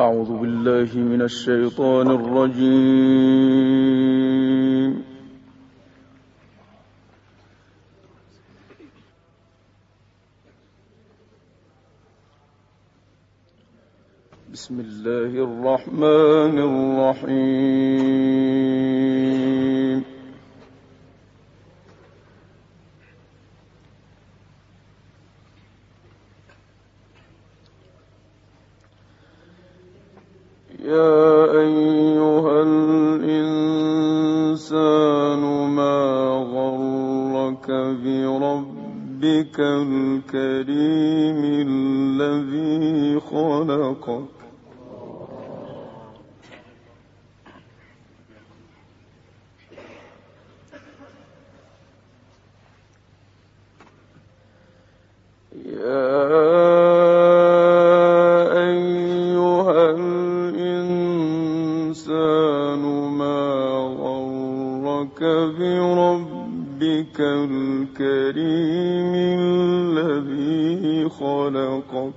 أعوذ بالله من الشيطان الرجيم. بسم الله الرحمن الرحيم. يا أيها الإنسان ما غرك بربك الكريم الذي خلقك بربك الكريم الذي خلقك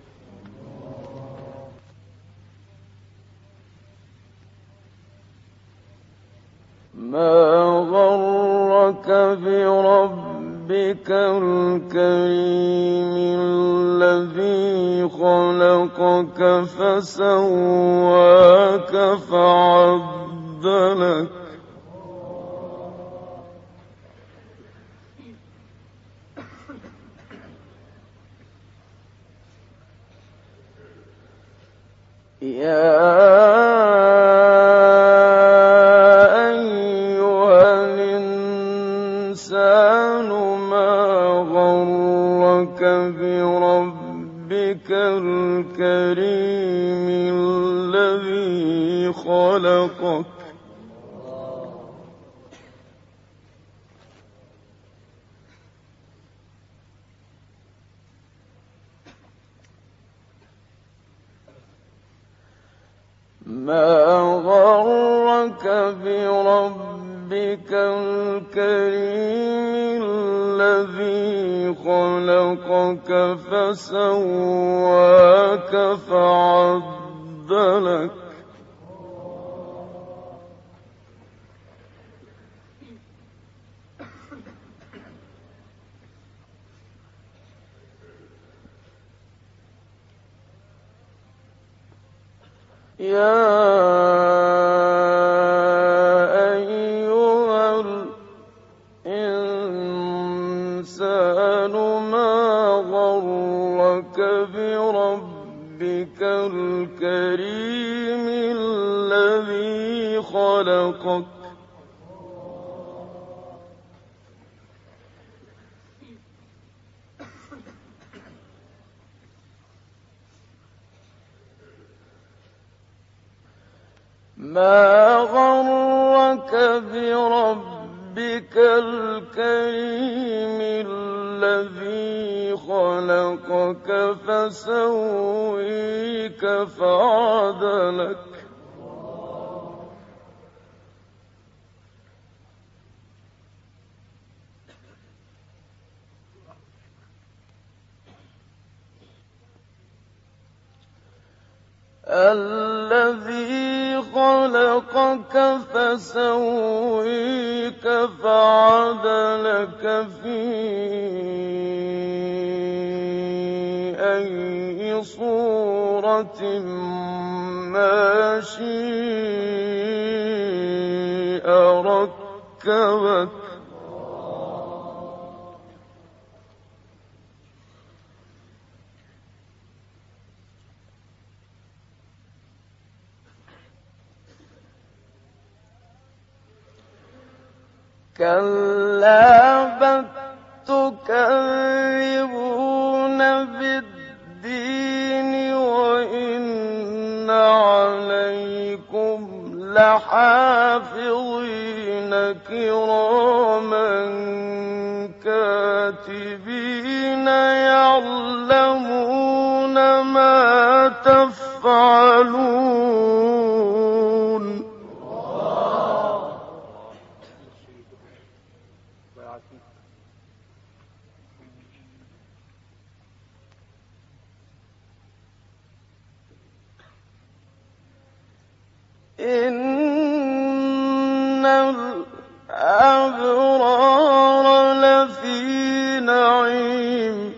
ما غرك بربك الكريم الذي خلقك فسواك فعدلك يا أيها الإنسان ما غرك بربك الكريم الذي خلقك ما غرك بربك الكريم الذي خلقك فسواك فعدلك يا أيها الإنسان ما غرك بربك الكريم الذي خلقك ما غرك بربك الكريم الذي خلقك فسويك فعدلك الذي خلقك فسويك فعدلك في أي صورة ما شاء ركبك كلا بل تكذبون بالدين وإن عليكم لحافظين كراما كاتبين يعلمون ما تفعلون الأبرار لفي نعيم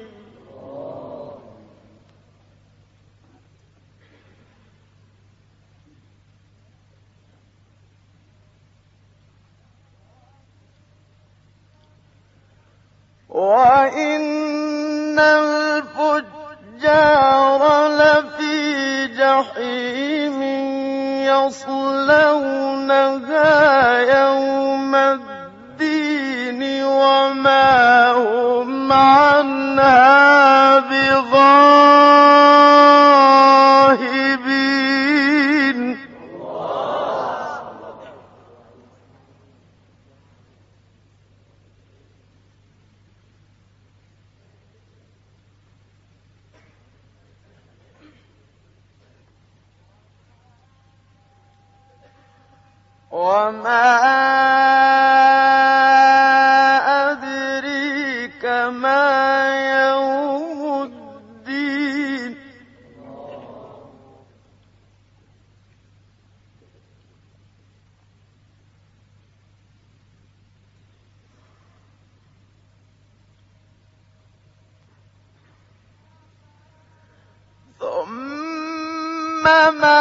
وإن الفجار لفي جحيم يصلونها يوم الدين وما هم عنها بغائبين وما أدريك ما يوم الدين ثم ما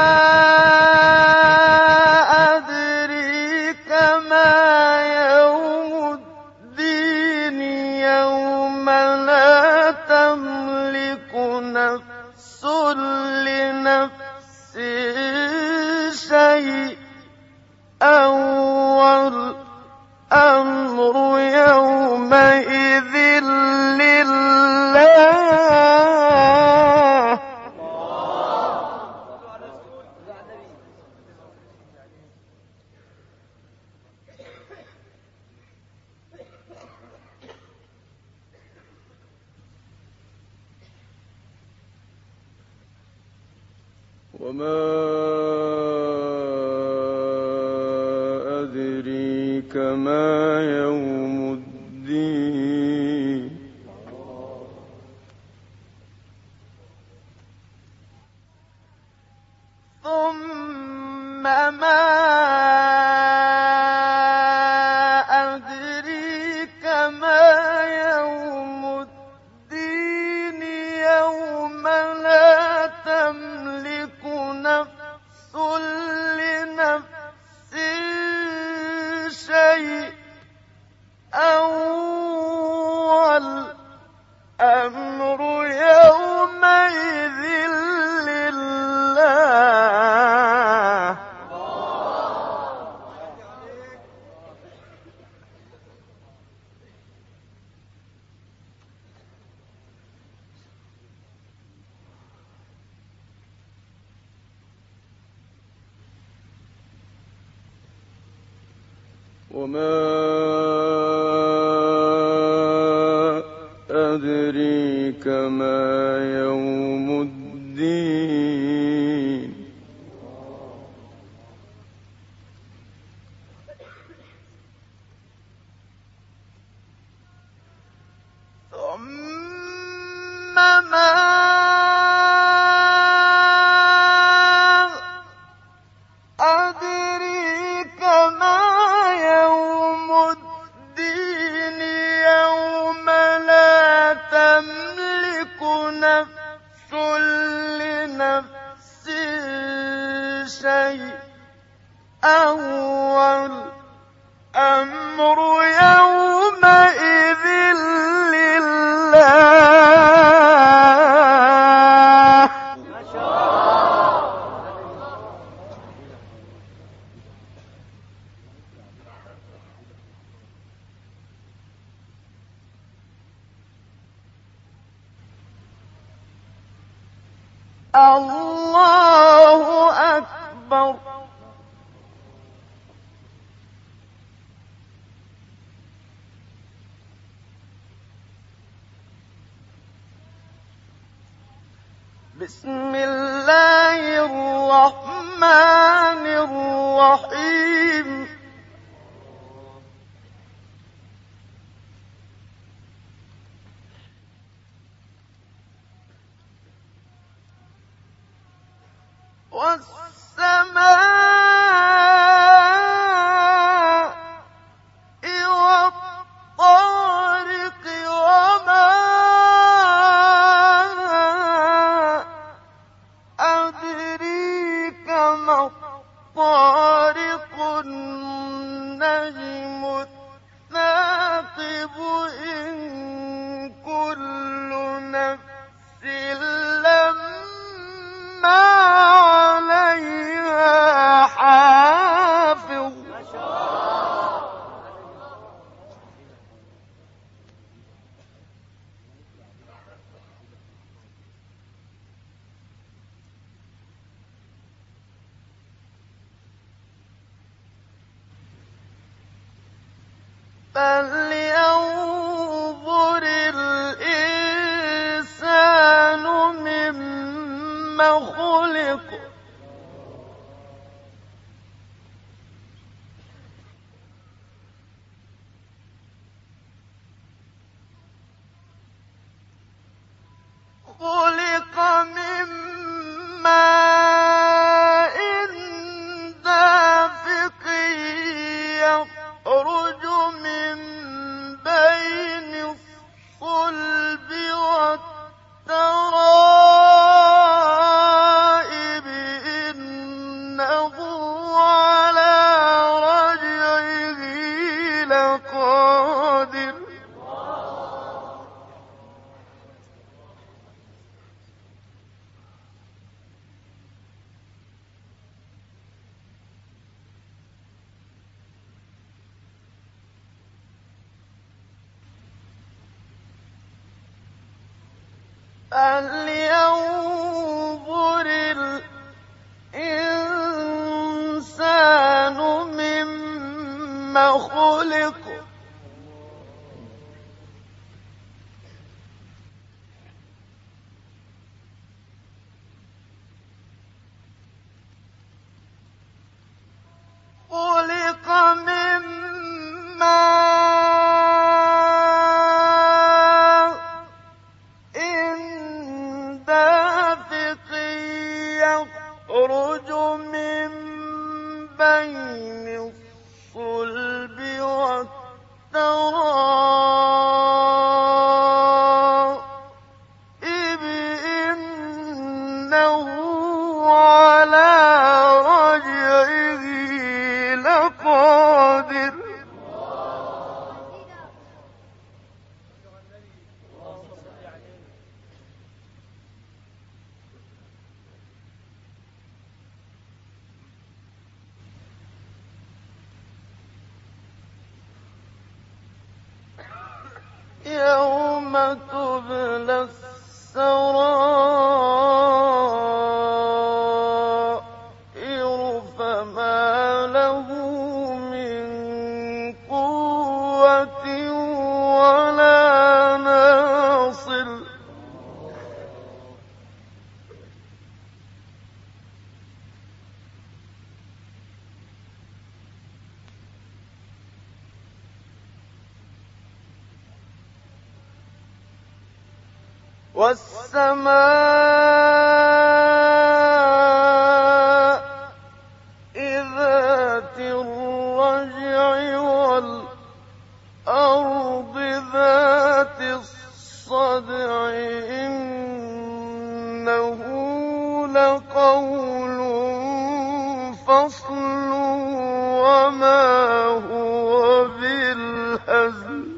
أدريك ما يوم الدين يوم لا تملك نفس لنفس شيئا والأمر يومئذ لله وما أدريك ما يوم الدين ثم ما أدريك ما يوم الدين يوم لا تملك نفس لنفس شيئا والأمر يومئذ لله وما أدريك ما يوم الدين ثم ما أدريك ما يوم الدين يوم لا تملك نفس لنفس شيئا والأمر يومئذ لله الله أكبر بسم الله الرحمن الرحيم والسماء أدريك ما الطارق النجم الثاقب إن كل نفس لما عليها حافظ فلينظر الإنسان مما خلق خلق من ماء دافق يخرج من بين الصلب والترائب إنه على رجعه لقادر فلينظر الإنسان مما خلق خلق من ماء دافق يخرج من بين الصلب والترائب إنه على رجعه لقادر يوم تبلى السرائر فما له من قوة ولا ناصر والسماء ذات الرجع والأرض ذات الصدع إنه لقول فصل وما هو بالهزل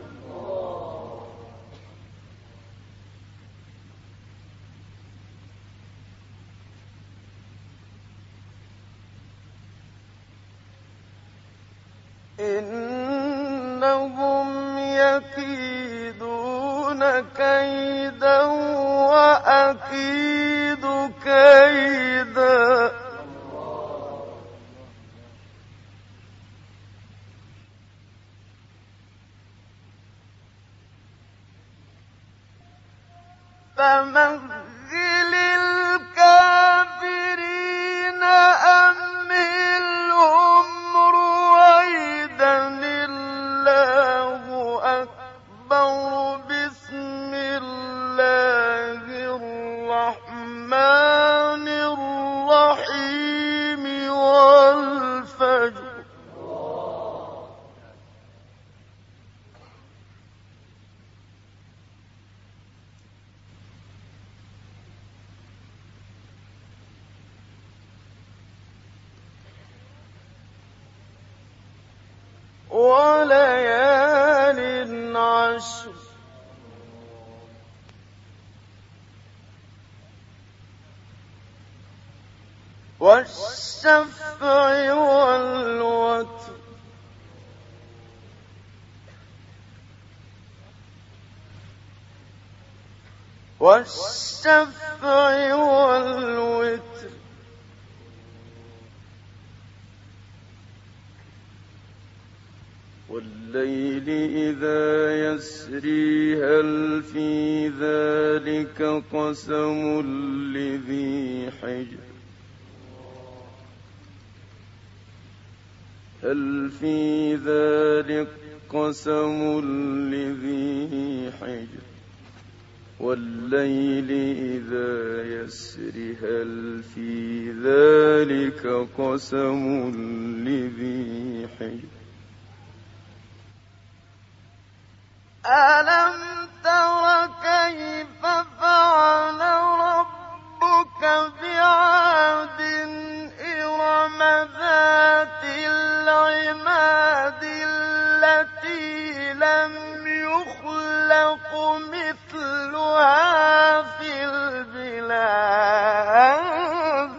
إنهم يكيدون كيدا وأكيد كيدا فمهل الكافرين أمهلهم رويدا الله أكبر بسم الله الرحمن الرحيم والفجر عشر والشفع والوتر والشفع والوتر والليل إذا يسري هل في ذلك قسم لذي حجر هل في ذلك قسم لذي حجر والليل إذا يسر هل في ذلك قسم لذي حجر ألم تر كيف فعل ربك بعاد إرم ذات العماد التي لم يخلق مثلها في البلاد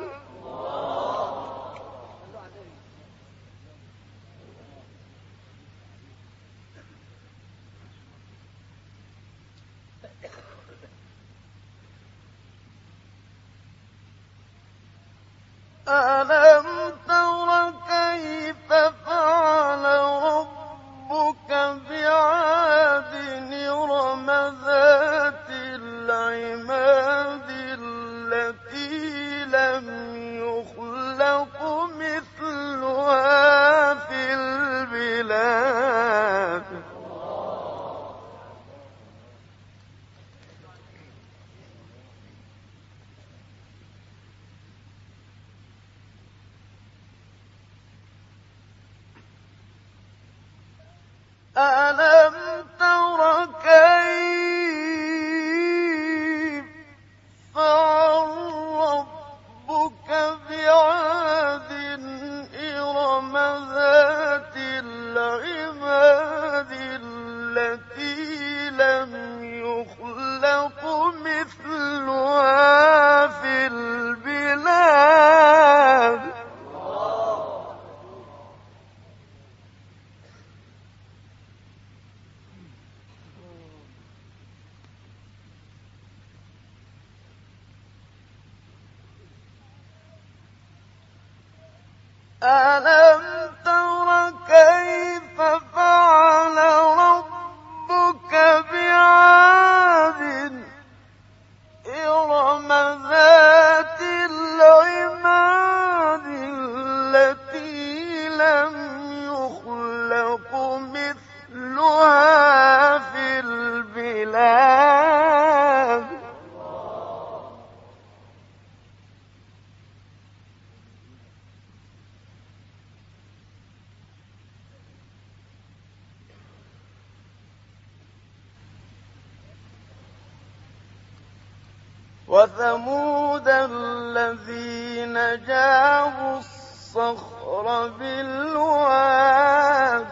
ألم تر كيف فعل ربك بعاد إرم ذات العماد التي لم يخلق مثلها في البلاد ألم تر كيف فعل ربك بعاد إرم ذات العماد التي لم يخلق مثلها في البلاد ألم تر كيف فعل ربك بعاد إرم ذات العماد التي لم يخلق مثلها في البلاد وثمود الذين جابوا الصخر بالواد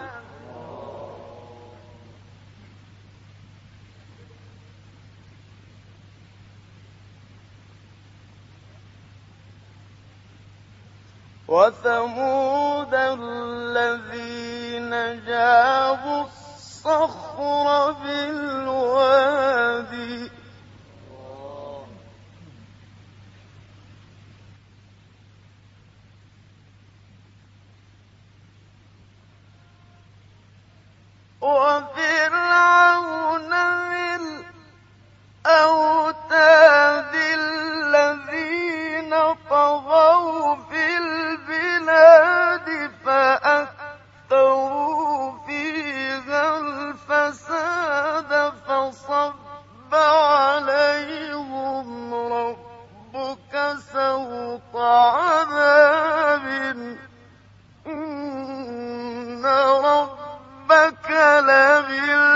وثمود الذين جابوا الصخر بالواد وفرعون ذي الأوتاد الذين طغوا في البلاد فأكثروا فيها الفساد فصب عليهم ربك سوط عذاب إن ربك لبالمرصاد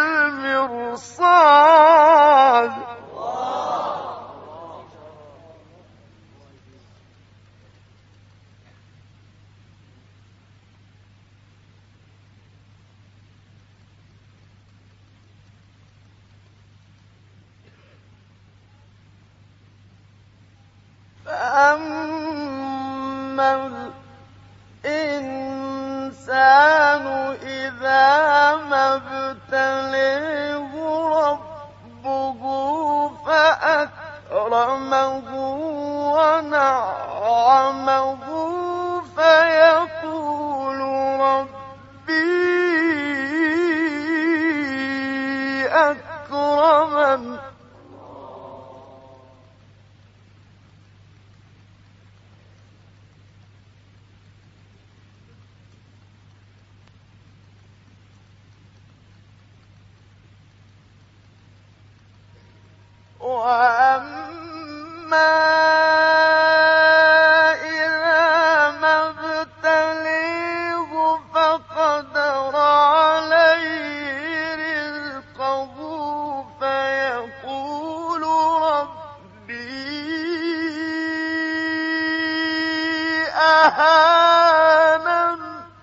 فأما الإنسان إذا ما ابتليه ربه فأكرمه ونعمه فيقول ربي أكرمن وأما إذا ما ابتليه فقدر عليه رزقه فيقول ربي أهانن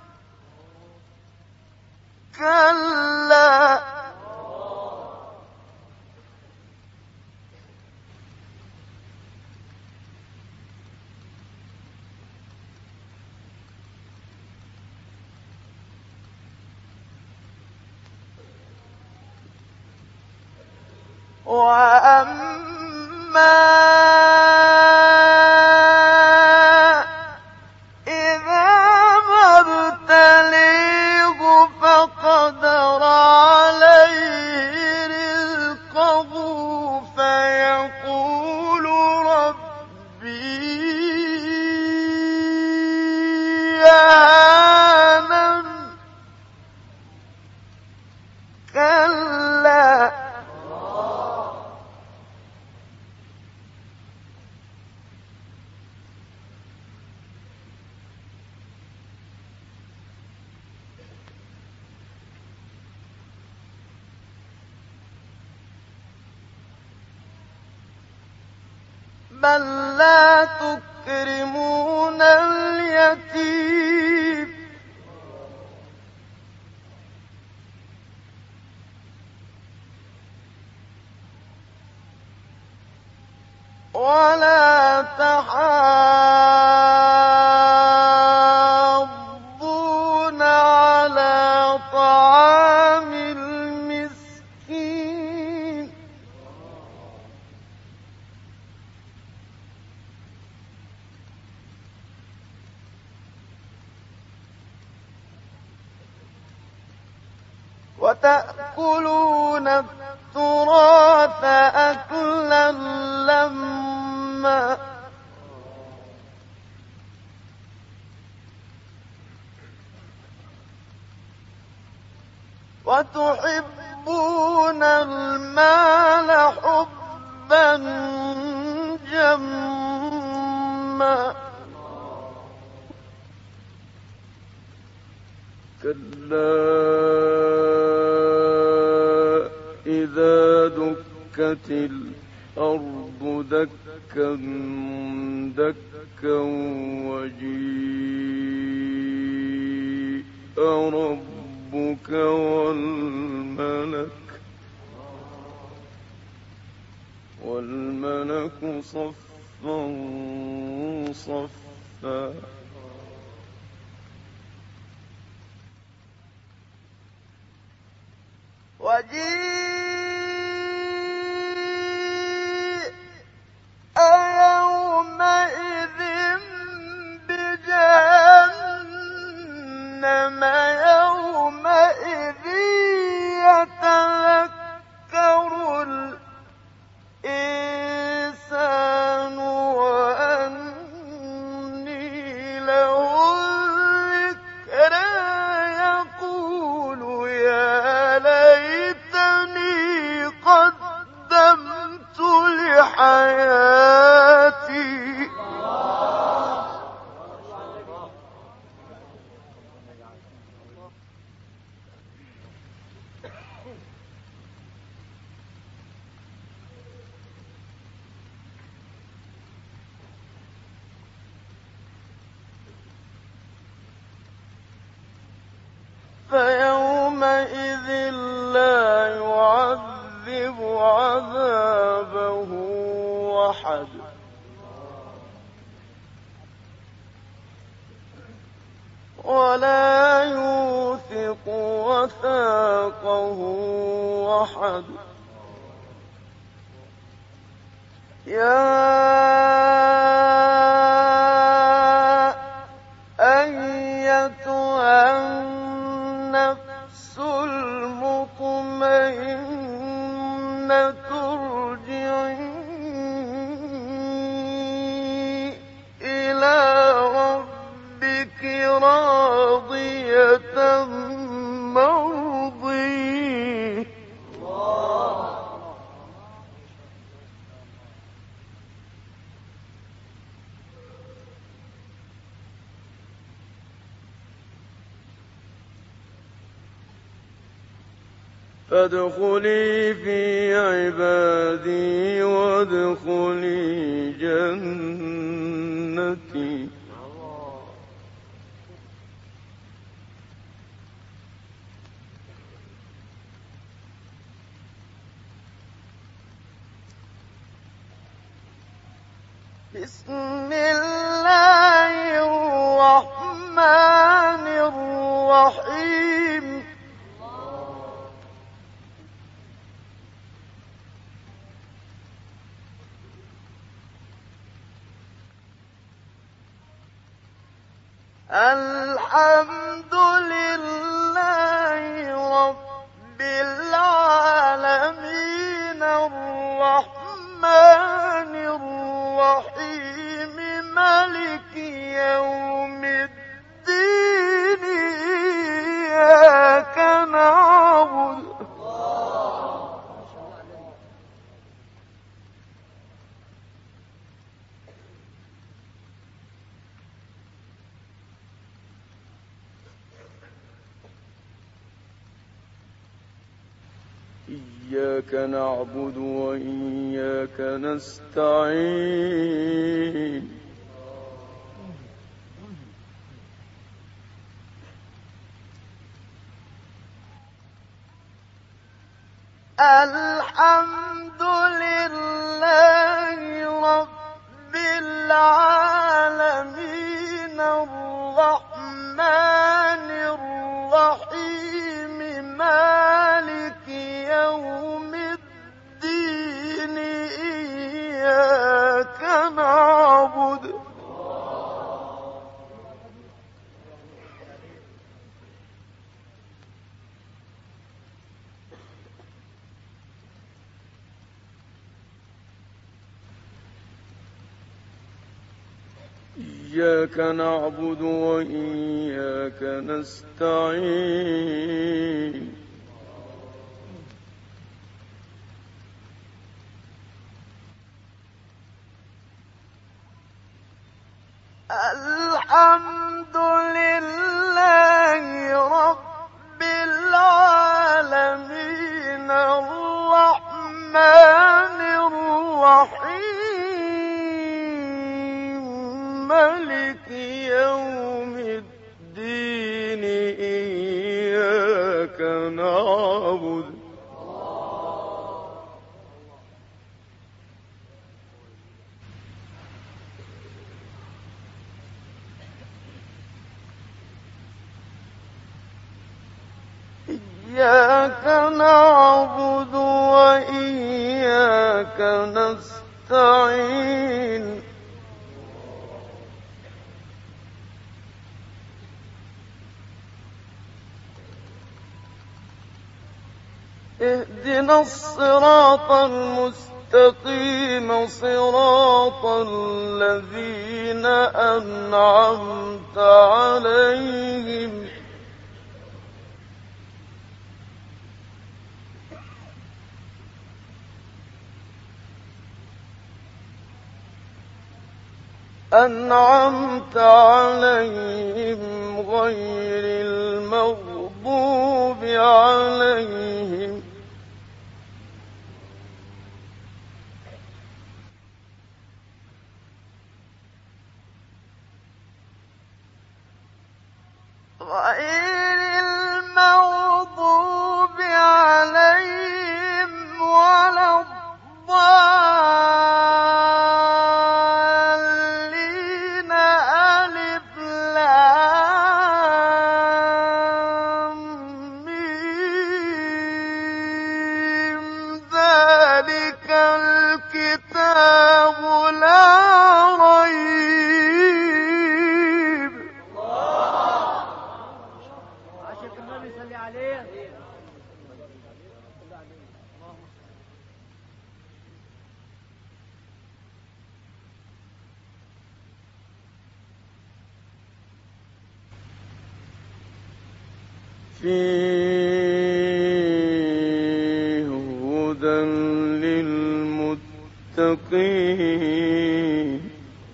كلا وأما إذا ما ابتليه فقدر عليه رزقه فيقول ربي أهانن كلا بل لا تكرمون اليتيم ولا تحاضون على طعام المسكين وتأكلون التراث أكلا لما وتحبون المال حبا جما كلا إذا دكت الأرض دكا دكا وجيء ربك والملك صفا صفا وجيء يومئذ بجهنم يومئذ يتذكر الإنسان وأني له الذكرى يقول يا ليتني قدمت لحياتي فيومئذ لا يعذب عذابه أحد ولا يوثق وثاقه أحد. يا أيتها النفس المطمئنة ارجعي إلى ربك راضية مرضية. فادخلي في عبادي وادخلي جنتي. بسم الله الرحمن الرحيم. الحمد لله رب العالمين الرحمن الرحيم مالك يوم الدين إياك نعبد إياك نعبد وإياك نستعين. الحمد لله رب العالمين الرحمن الرحيم مالك يوم الدين إياك نعبد إياك نعبد وإياك نستعين. الحمد لله رب العالمين الرحمن الرحيم مالك يوم الدين إياك نعبد إياك نعبد وإياك نستعين. اهدنا الصراط المستقيم صراط الذين أنعمت عليهم غير المغضوب عليهم ولا الضالين. ألف لام فيه هدى للمتقين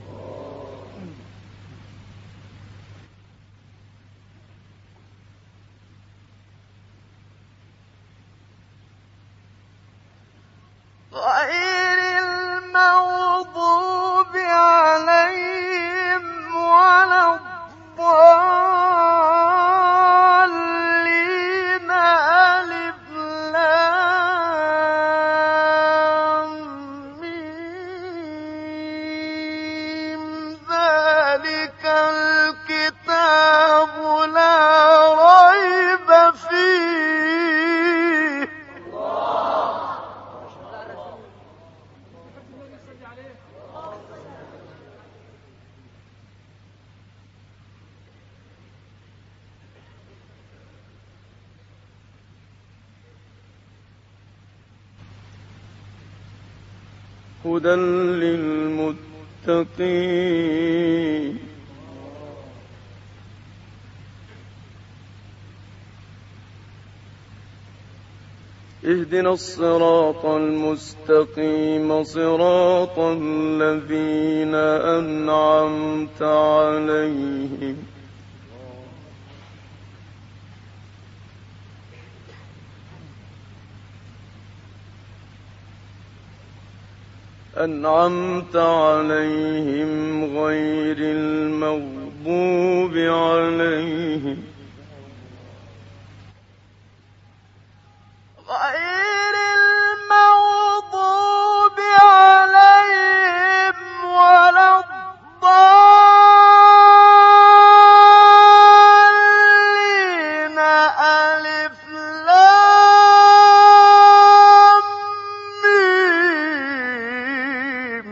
غير المغضوب عليهم ولا الضالين ألف لام ميم ذلك الكتاب لا ريب فيه هدى للمتقين اهدنا الصراط المستقيم صراط الذين أنعمت عليهم غير المغضوب عليهم ولا الضالين ألف لام ميم